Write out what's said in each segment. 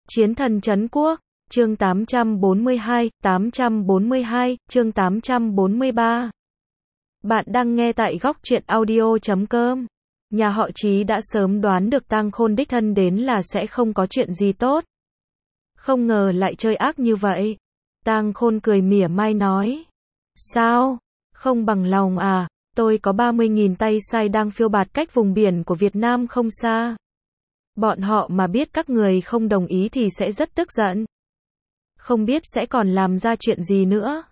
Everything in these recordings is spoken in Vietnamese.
Chiến thần trấn quốc, chương 842, chương 843. Bạn đang nghe tại góc truyện audio.com. Nhà họ Chí đã sớm đoán được Tang Khôn đích thân đến là sẽ không có chuyện gì tốt. Không ngờ lại chơi ác như vậy. Tang Khôn cười mỉa mai nói. Sao? Không bằng lòng à? Tôi có 30.000 tay sai đang phiêu bạt cách vùng biển của Việt Nam không xa. Bọn họ mà biết các người không đồng ý thì sẽ rất tức giận. Không biết sẽ còn làm ra chuyện gì nữa.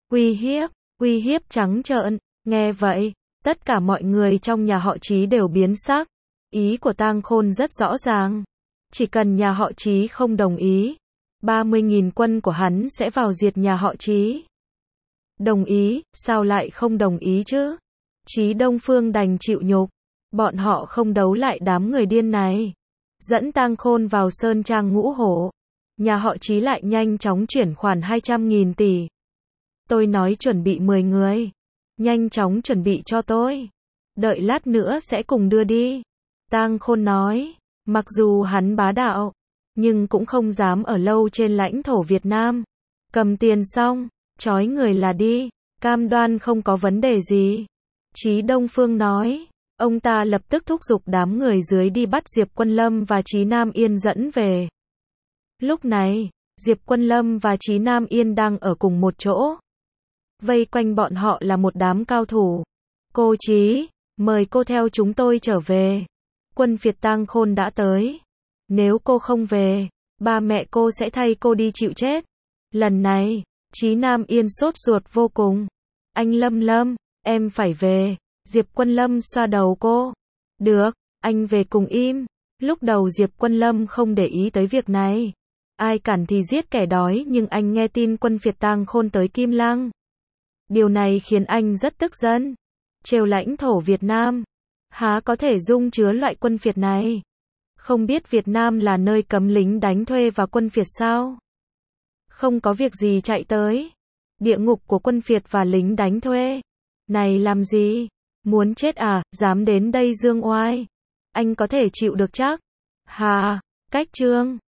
Uy hiếp trắng trợn. Nghe vậy, tất cả mọi người trong nhà họ Chí đều biến sắc. Ý của Tang Khôn rất rõ ràng. Chỉ cần nhà họ Chí không đồng ý, 30.000 quân của hắn sẽ vào diệt nhà họ Chí. Đồng ý, sao lại không đồng ý chứ? Chí Đông Phương đành chịu nhục. Bọn họ không đấu lại đám người điên này. Dẫn Tang Khôn vào Sơn Trang Ngũ Hổ. Nhà họ Chí lại nhanh chóng chuyển khoản 200.000 tỷ. Tôi nói chuẩn bị 10 người. Nhanh chóng chuẩn bị cho tôi. Đợi lát nữa sẽ cùng đưa đi. Tang Khôn nói. Mặc dù hắn bá đạo, nhưng cũng không dám ở lâu trên lãnh thổ Việt Nam. Cầm tiền xong, trói người là đi. Cam đoan không có vấn đề gì. Chí Đông Phương nói. Ông ta lập tức thúc giục đám người dưới đi bắt Diệp Quân Lâm và Chí Nam Yên dẫn về. Lúc này, Diệp Quân Lâm và Chí Nam Yên đang ở cùng một chỗ. Vây quanh bọn họ là một đám cao thủ. Cô Chí, mời cô theo chúng tôi trở về. Quân phiệt Tang Khôn đã tới. Nếu cô không về, ba mẹ cô sẽ thay cô đi chịu chết. Lần này, Chí Nam Yên sốt ruột vô cùng. Anh Lâm, em phải về. Diệp Quân Lâm xoa đầu cô. Được, anh về cùng im. Lúc đầu Diệp Quân Lâm không để ý tới việc này. Ai cản thì giết kẻ đói, nhưng anh nghe tin quân phiệt Tang Khôn tới Kim Lăng. Điều này khiến anh rất tức giận. Trêu lãnh thổ Việt Nam, há có thể dung chứa loại quân phiệt này. Không biết Việt Nam là nơi cấm lính đánh thuê và quân phiệt sao? Không có việc gì chạy tới địa ngục của quân phiệt và lính đánh thuê. Này làm gì? Muốn chết à? Dám đến đây dương oai? Anh có thể chịu được chắc? Hà, cách trương.